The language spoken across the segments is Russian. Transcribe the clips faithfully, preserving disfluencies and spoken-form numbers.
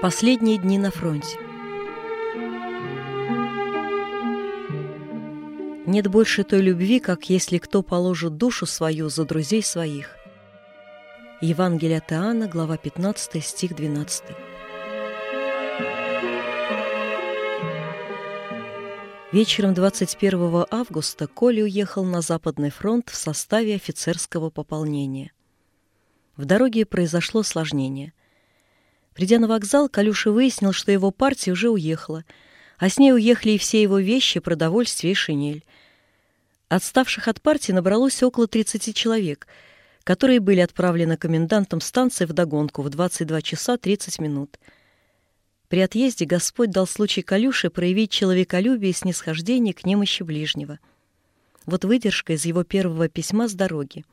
Последние дни на фронте. Нет больше той любви, как если кто положит душу свою за друзей своих. Евангелие от Иоанна, глава пятнадцатая, стих двенадцатый. Вечером двадцать первого августа Коля уехал на Западный фронт в составе офицерского пополнения. В дороге произошло осложнение. Придя на вокзал, Колюша выяснил, что его партия уже уехала, а с ней уехали и все его вещи, продовольствие и шинель. Отставших от партии набралось около тридцати человек, которые были отправлены комендантом станции вдогонку в двадцать два часа тридцать минут. При отъезде Господь дал случай Колюше проявить человеколюбие и снисхождение к немощи ближнего. Вот выдержка из его первого письма с дороги.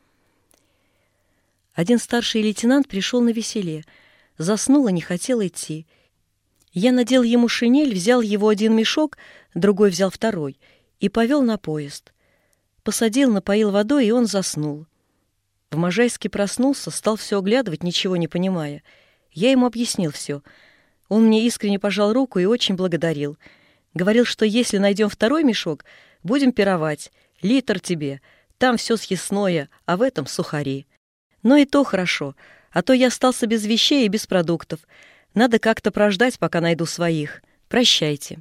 Один старший лейтенант пришел на веселе, заснул и не хотел идти. Я надел ему шинель, взял его один мешок, другой взял второй и повел на поезд. Посадил, напоил водой, и он заснул. В Можайске проснулся, стал все оглядывать, ничего не понимая. Я ему объяснил все. Он мне искренне пожал руку и очень благодарил. Говорил, что если найдем второй мешок, будем пировать. Литр тебе. Там все съестное, а в этом сухари. Но и то хорошо, а то я остался без вещей и без продуктов. Надо как-то прождать, пока найду своих. Прощайте.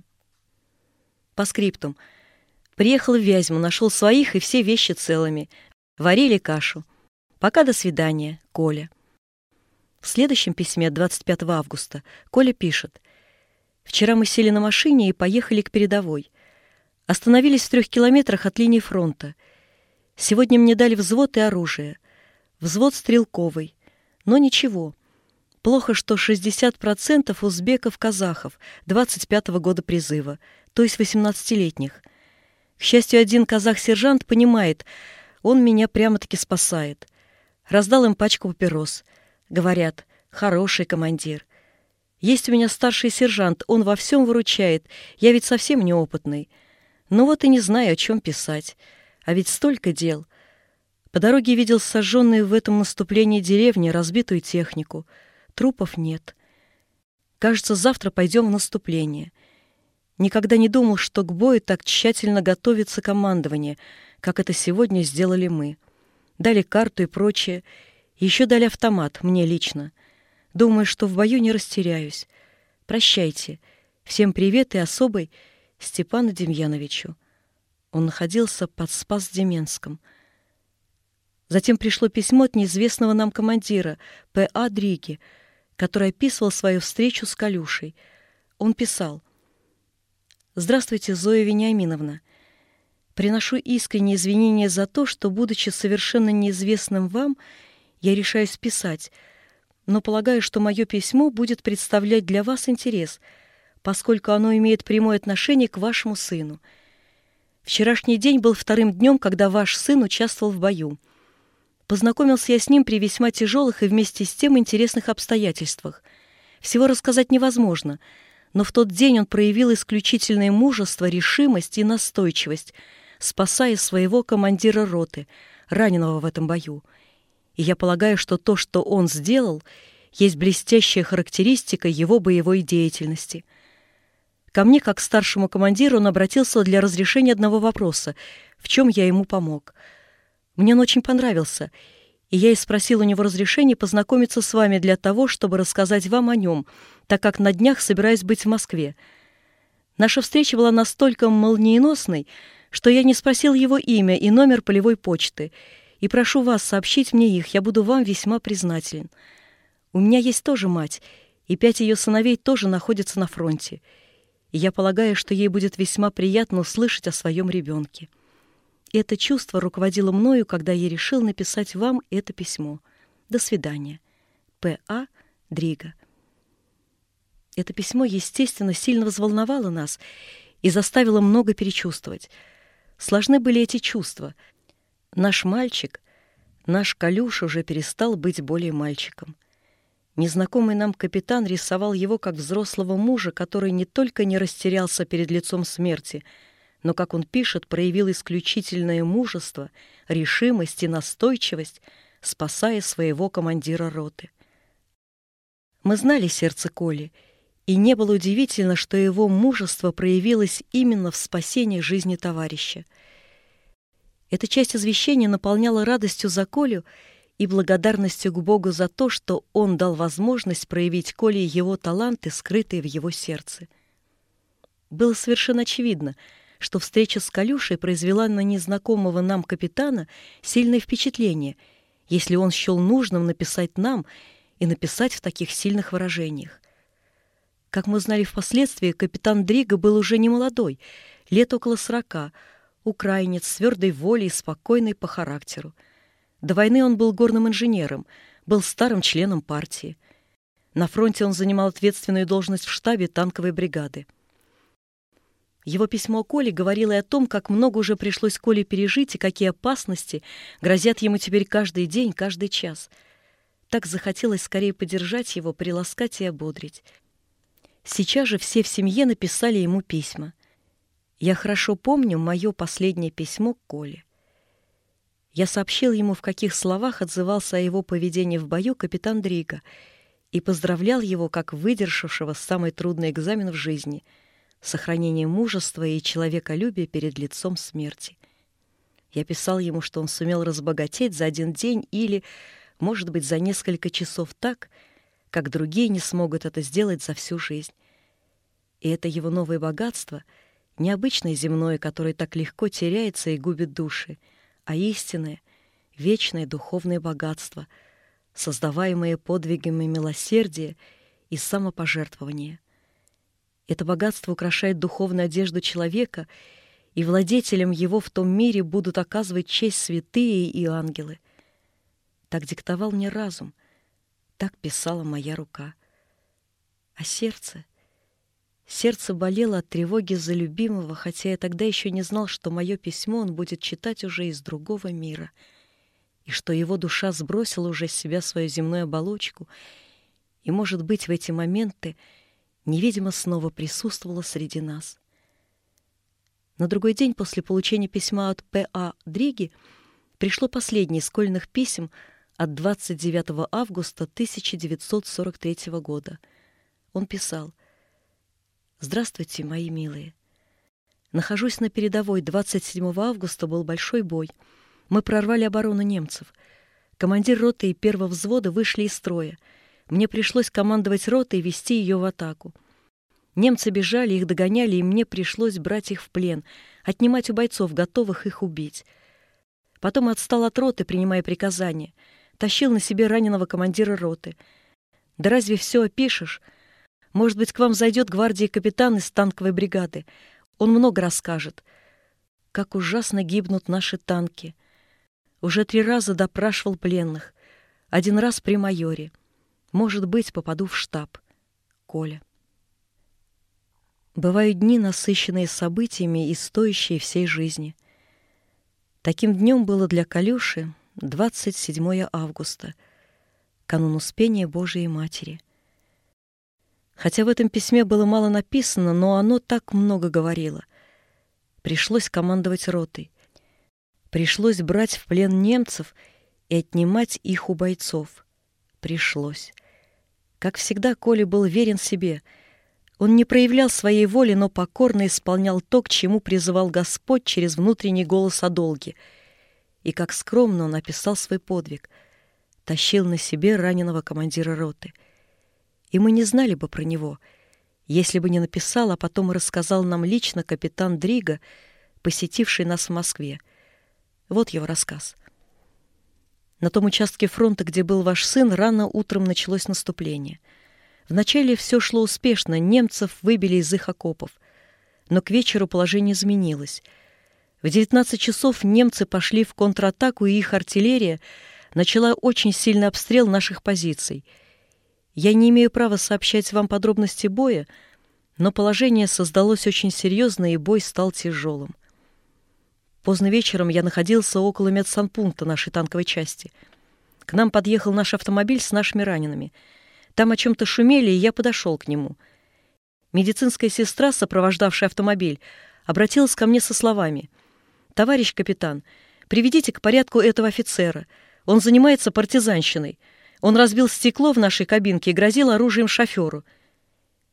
По скриптум. Приехал в Вязьму, нашел своих и все вещи целыми. Варили кашу. Пока до свидания, Коля. В следующем письме, двадцать пятого августа, Коля пишет: «Вчера мы сели на машине и поехали к передовой. Остановились в трех километрах от линии фронта. Сегодня мне дали взвод и оружие. Взвод стрелковый. Но ничего. Плохо, что шестьдесят процентов узбеков-казахов двадцать пятого года призыва, то есть восемнадцатилетних. К счастью, один казах-сержант понимает, он меня прямо-таки спасает. Раздал им пачку папирос. Говорят, хороший командир. Есть у меня старший сержант, он во всем выручает, я ведь совсем неопытный. Ну вот и не знаю, о чем писать. А ведь столько дел. По дороге видел сожженную в этом наступлении деревни, разбитую технику. Трупов нет. Кажется, завтра пойдем в наступление. Никогда не думал, что к бою так тщательно готовится командование, как это сегодня сделали мы. Дали карту и прочее. Еще дали автомат, мне лично. Думаю, что в бою не растеряюсь. Прощайте. Всем привет и особый Степану Демьяновичу». Он находился под Спас-Деменском. Затем пришло письмо от неизвестного нам командира П А Дриги, который описывал свою встречу с Колюшей. Он писал: «Здравствуйте, Зоя Вениаминовна. Приношу искренние извинения за то, что, будучи совершенно неизвестным вам, я решаюсь писать, но полагаю, что мое письмо будет представлять для вас интерес, поскольку оно имеет прямое отношение к вашему сыну. Вчерашний день был вторым днем, когда ваш сын участвовал в бою. Познакомился я с ним при весьма тяжелых и вместе с тем интересных обстоятельствах. Всего рассказать невозможно, но в тот день он проявил исключительное мужество, решимость и настойчивость, спасая своего командира роты, раненого в этом бою. И я полагаю, что то, что он сделал, есть блестящая характеристика его боевой деятельности. Ко мне, как к старшему командиру, он обратился для разрешения одного вопроса, в чем я ему помог. Мне он очень понравился, и я и спросил у него разрешения познакомиться с вами для того, чтобы рассказать вам о нем, так как на днях собираюсь быть в Москве. Наша встреча была настолько молниеносной, что я не спросил его имя и номер полевой почты, и прошу вас сообщить мне их, я буду вам весьма признателен. У меня есть тоже мать, и пять ее сыновей тоже находятся на фронте, и я полагаю, что ей будет весьма приятно услышать о своем ребенке. И это чувство руководило мною, когда я решил написать вам это письмо. До свидания. П А Дрига». Это письмо, естественно, сильно взволновало нас и заставило много перечувствовать. Сложны были эти чувства. Наш мальчик, наш Колюша уже перестал быть более мальчиком. Незнакомый нам капитан рисовал его как взрослого мужа, который не только не растерялся перед лицом смерти, но, как он пишет, проявил исключительное мужество, решимость и настойчивость, спасая своего командира роты. Мы знали сердце Коли И не было удивительно, что его мужество проявилось именно в спасении жизни товарища. Эта часть извещения наполняла радостью за Колю и благодарностью к Богу за то, что Он дал возможность проявить Коле его таланты, скрытые в его сердце. Было совершенно очевидно, что встреча с Колюшей произвела на незнакомого нам капитана сильное впечатление, если он счел нужным написать нам и написать в таких сильных выражениях. Как мы узнали впоследствии, капитан Дриго был уже не молодой, лет около сорока, украинец с твердой волей и спокойный по характеру. До войны он был горным инженером, был старым членом партии. На фронте он занимал ответственную должность в штабе танковой бригады. Его письмо Коле говорило и о том, как много уже пришлось Коле пережить и какие опасности грозят ему теперь каждый день, каждый час. Так захотелось скорее поддержать его, приласкать и ободрить. Сейчас же все в семье написали ему письма. Я хорошо помню мое последнее письмо к Коле. Я сообщил ему, в каких словах отзывался о его поведении в бою капитан Дриго, и поздравлял его как выдержавшего самый трудный экзамен в жизни — сохранение мужества и человеколюбия перед лицом смерти. Я писал ему, что он сумел разбогатеть за один день или, может быть, за несколько часов так, как другие не смогут это сделать за всю жизнь. И это его новое богатство, необычное земное, которое так легко теряется и губит души, а истинное, вечное духовное богатство, создаваемое подвигами милосердия и самопожертвования. Это богатство украшает духовную одежду человека, и владетелем его в том мире будут оказывать честь святые и ангелы. Так диктовал мне разум, так писала моя рука. А сердце? Сердце болело от тревоги за любимого, хотя я тогда еще не знал, что мое письмо он будет читать уже из другого мира, и что его душа сбросила уже с себя свою земную оболочку, и, может быть, в эти моменты невидимо снова присутствовала среди нас. На другой день после получения письма от П А Дриги пришло последнее из Колиных писем от двадцать девятого августа тысяча девятьсот сорок третьего года. Он писал: «Здравствуйте, мои милые. Нахожусь на передовой. двадцать седьмого августа был большой бой. Мы прорвали оборону немцев. Командир роты и первого взвода вышли из строя. Мне пришлось командовать ротой и вести ее в атаку. Немцы бежали, их догоняли, и мне пришлось брать их в плен, отнимать у бойцов, готовых их убить. Потом отстал от роты, принимая приказания. Тащил на себе раненого командира роты. Да разве все опишешь? Может быть, к вам зайдет гвардии капитан из танковой бригады. Он много расскажет. Как ужасно гибнут наши танки. Уже три раза допрашивал пленных. Один раз при майоре. Может быть, попаду в штаб. Коля». Бывают дни, насыщенные событиями и стоящие всей жизни. Таким днем было для Колюши двадцать седьмого августа, канун Успения Божией Матери. Хотя в этом письме было мало написано, но оно так много говорило. Пришлось командовать ротой. Пришлось брать в плен немцев и отнимать их у бойцов. Пришлось. Как всегда, Коля был верен себе. Он не проявлял своей воли, но покорно исполнял то, к чему призывал Господь через внутренний голос о долге. И как скромно он описал свой подвиг. Тащил на себе раненого командира роты. И мы не знали бы про него, если бы не написал, а потом рассказал нам лично капитан Дриго, посетивший нас в Москве. Вот его рассказ. На том участке фронта, где был ваш сын, рано утром началось наступление. Вначале все шло успешно, немцев выбили из их окопов. Но к вечеру положение изменилось. В девятнадцать часов немцы пошли в контратаку, и их артиллерия начала очень сильный обстрел наших позиций. Я не имею права сообщать вам подробности боя, но положение создалось очень серьезное, и бой стал тяжелым. Поздно вечером я находился около медсанпункта нашей танковой части. К нам подъехал наш автомобиль с нашими ранеными. Там о чем-то шумели, и я подошел к нему. Медицинская сестра, сопровождавшая автомобиль, обратилась ко мне со словами: «Товарищ капитан, приведите к порядку этого офицера. Он занимается партизанщиной. Он разбил стекло в нашей кабинке и грозил оружием шоферу».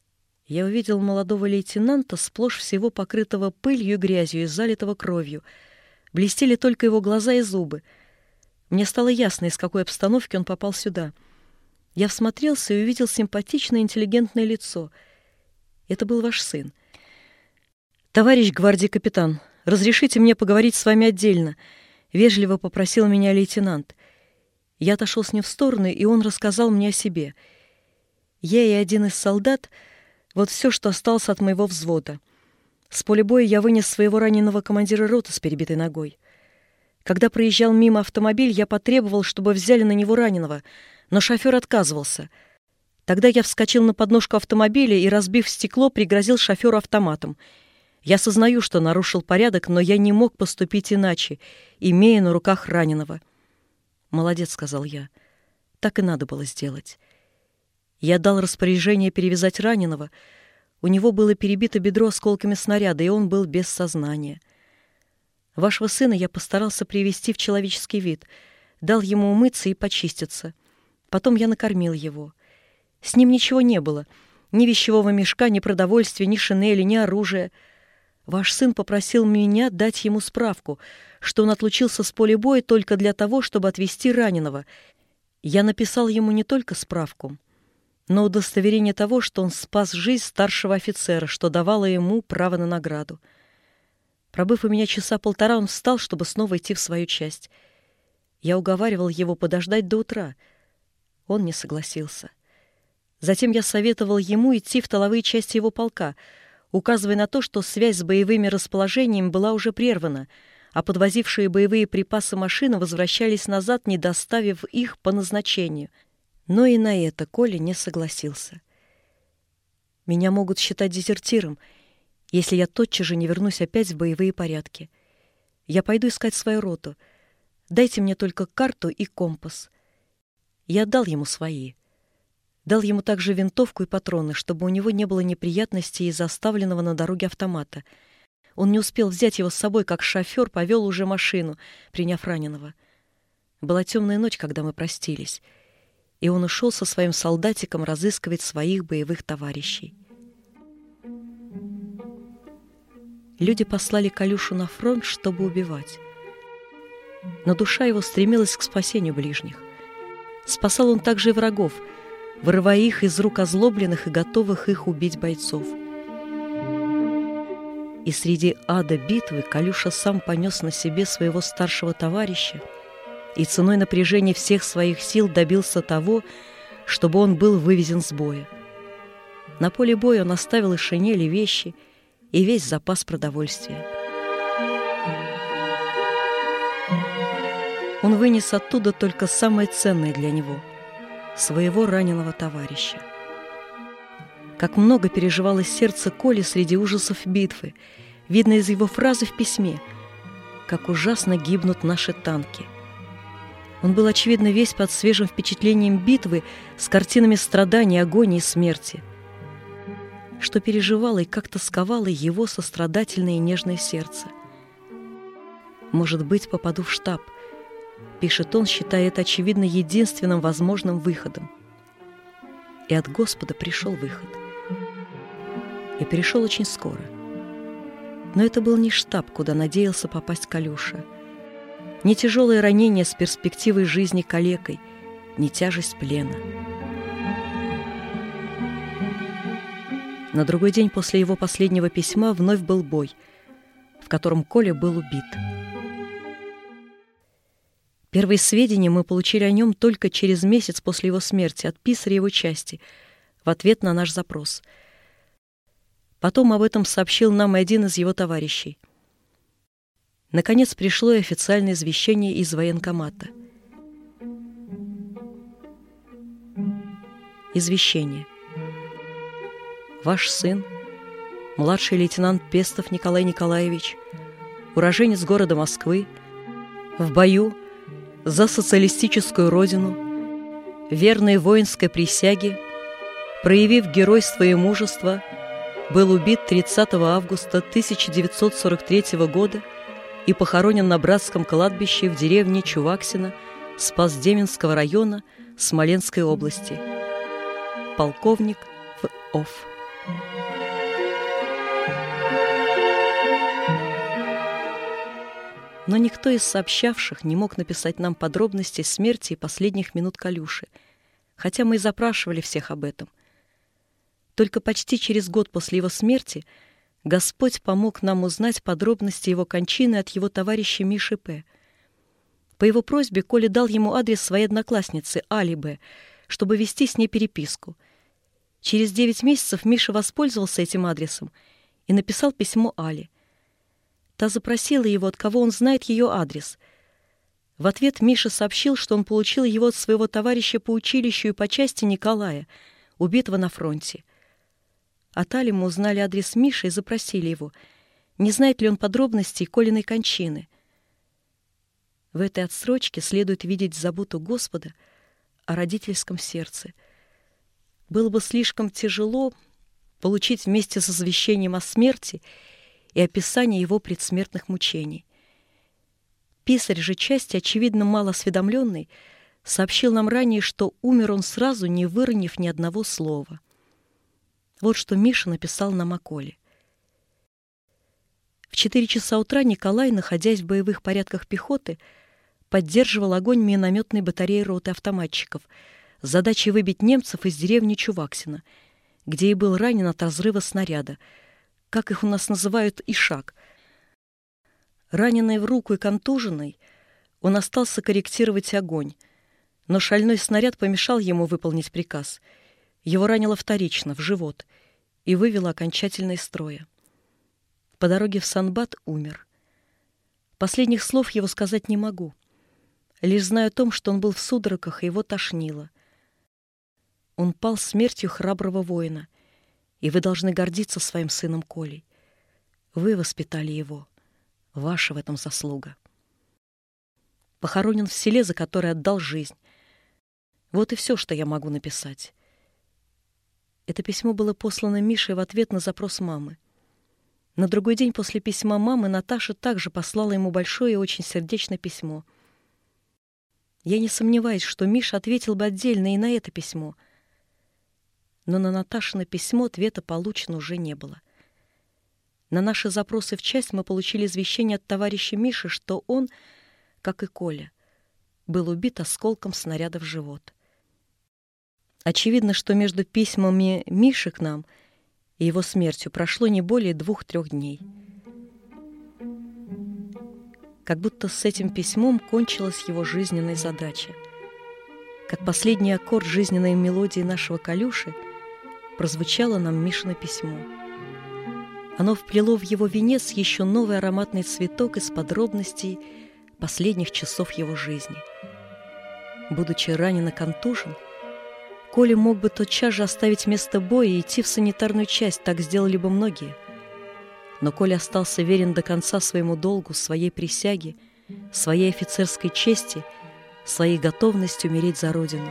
Я увидел молодого лейтенанта, сплошь всего покрытого пылью и грязью и залитого кровью. Блестели только его глаза и зубы. Мне стало ясно, из какой обстановки он попал сюда. Я всмотрелся и увидел симпатичное интеллигентное лицо. Это был ваш сын. «Товарищ гвардии капитан, разрешите мне поговорить с вами отдельно», — вежливо попросил меня лейтенант. Я отошел с ним в сторону, и он рассказал мне о себе. Я и один из солдат — вот все, что осталось от моего взвода. С поля боя я вынес своего раненого командира роты с перебитой ногой. Когда проезжал мимо автомобиль, я потребовал, чтобы взяли на него раненого, но шофер отказывался. Тогда я вскочил на подножку автомобиля и, разбив стекло, пригрозил шоферу автоматом. Я сознаю, что нарушил порядок, но я не мог поступить иначе, имея на руках раненого. «Молодец», — сказал я. «Так и надо было сделать». Я дал распоряжение перевязать раненого. У него было перебито бедро осколками снаряда, и он был без сознания. Вашего сына я постарался привести в человеческий вид, дал ему умыться и почиститься. Потом я накормил его. С ним ничего не было, ни вещевого мешка, ни продовольствия, ни шинели, ни оружия. Ваш сын попросил меня дать ему справку, что он отлучился с поля боя только для того, чтобы отвезти раненого. Я написал ему не только справку, но удостоверение того, что он спас жизнь старшего офицера, что давало ему право на награду. Пробыв у меня часа полтора, он встал, чтобы снова идти в свою часть. Я уговаривал его подождать до утра. Он не согласился. Затем я советовал ему идти в тыловые части его полка, указывая на то, что связь с боевыми расположениями была уже прервана, а подвозившие боевые припасы машины возвращались назад, не доставив их по назначению. Но и на это Коля не согласился. Меня могут считать дезертиром, если я тотчас же не вернусь опять в боевые порядки. Я пойду искать свою роту. Дайте мне только карту и компас. Я дал ему свои. Дал ему также винтовку и патроны, чтобы у него не было неприятностей из-за оставленного на дороге автомата. Он не успел взять его с собой, как шофер повел уже машину, приняв раненого. Была темная ночь, когда мы простились, и он ушел со своим солдатиком разыскивать своих боевых товарищей. Люди послали Колюшу на фронт, чтобы убивать. Но душа его стремилась к спасению ближних. Спасал он также и врагов, вырывая их из рук озлобленных и готовых их убить бойцов. И среди ада битвы Колюша сам понес на себе своего старшего товарища и ценой напряжения всех своих сил добился того, чтобы он был вывезен с боя. На поле боя он оставил и шинели, вещи, и весь запас продовольствия. Он вынес оттуда только самое ценное для него — своего раненого товарища. Как много переживалось сердце Коли среди ужасов битвы, видно из его фразы в письме: «Как ужасно гибнут наши танки». Он был, очевидно, весь под свежим впечатлением битвы с картинами страданий, агонии и смерти, что переживало и как тосковало его сострадательное и нежное сердце. «Может быть, попаду в штаб», — пишет он, считая это, очевидно, единственным возможным выходом. И от Господа пришел выход. И пришел очень скоро. Но это был не штаб, куда надеялся попасть Колюша, не тяжелое ранение с перспективой жизни калекой, не тяжесть плена. На другой день после его последнего письма вновь был бой, в котором Коля был убит. Первые сведения мы получили о нем только через месяц после его смерти от писаря его части в ответ на наш запрос. Потом об этом сообщил нам и один из его товарищей. Наконец пришло и официальное извещение из военкомата. Извещение. Ваш сын, младший лейтенант Пестов Николай Николаевич, уроженец города Москвы, в бою за социалистическую родину, верной воинской присяге, проявив геройство и мужество, был убит тридцатого августа тысяча девятьсот сорок третьего года и похоронен на братском кладбище в деревне Чуваксино Спасдеменского района Смоленской области. Полковник В. Оф. Но никто из сообщавших не мог написать нам подробности смерти и последних минут Колюши, хотя мы и запрашивали всех об этом. Только почти через год после его смерти Господь помог нам узнать подробности его кончины от его товарища Миши П. По его просьбе Коля дал ему адрес своей одноклассницы Али Б., чтобы вести с ней переписку. Через девять месяцев Миша воспользовался этим адресом и написал письмо Али. Та запросила его, от кого он знает ее адрес. В ответ Миша сообщил, что он получил его от своего товарища по училищу и по части Николая, убитого на фронте. От Али мы узнали адрес Миши и запросили его, не знает ли он подробностей Колиной кончины. В этой отсрочке следует видеть заботу Господа о родительском сердце. Было бы слишком тяжело получить вместе с извещением о смерти и описание его предсмертных мучений. Писарь же части, очевидно, мало осведомленный, сообщил нам ранее, что умер он сразу, не выронив ни одного слова. Вот что Миша написал нам о Коле. В четыре часа утра Николай, находясь в боевых порядках пехоты, поддерживал огонь минометной батареи роты автоматчиков с задачей выбить немцев из деревни Чуваксино, где и был ранен от разрыва снаряда, как их у нас называют, ишак. Раненый в руку и контуженный, он остался корректировать огонь, но шальной снаряд помешал ему выполнить приказ. Его ранило вторично, в живот, и вывело окончательно из строя. По дороге в Санбат умер. Последних слов его сказать не могу. Лишь знаю о том, что он был в судорогах, и его тошнило. Он пал смертью храброго воина, и вы должны гордиться своим сыном Колей. Вы воспитали его. Ваша в этом заслуга. Похоронен в селе, за которое отдал жизнь. Вот и все, что я могу написать. Это письмо было послано Мише в ответ на запрос мамы. На другой день после письма мамы Наташа также послала ему большое и очень сердечное письмо. Я не сомневаюсь, что Миша ответил бы отдельно и на это письмо. Но на Наташино письмо ответа получено уже не было. На наши запросы в часть мы получили извещение от товарища Миши, что он, как и Коля, был убит осколком снаряда в живот. Очевидно, что между письмами Миши к нам и его смертью прошло не более двух-трех дней. Как будто с этим письмом кончилась его жизненная задача. Как последний аккорд жизненной мелодии нашего Колюши прозвучало нам Мишино письмо. Оно вплело в его венец еще новый ароматный цветок из подробностей последних часов его жизни. Будучи ранен и контужен, Коля мог бы тотчас же оставить место боя и идти в санитарную часть, так сделали бы многие. Но Коля остался верен до конца своему долгу, своей присяге, своей офицерской чести, своей готовности умереть за Родину.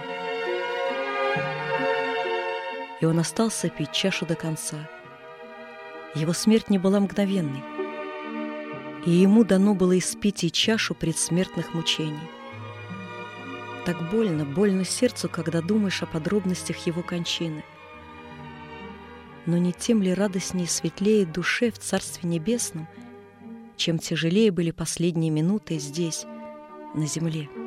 И он остался пить чашу до конца. Его смерть не была мгновенной, и ему дано было испить и чашу предсмертных мучений. Так больно, больно сердцу, когда думаешь о подробностях его кончины. Но не тем ли радостнее и светлее душе в Царстве Небесном, чем тяжелее были последние минуты здесь, на земле?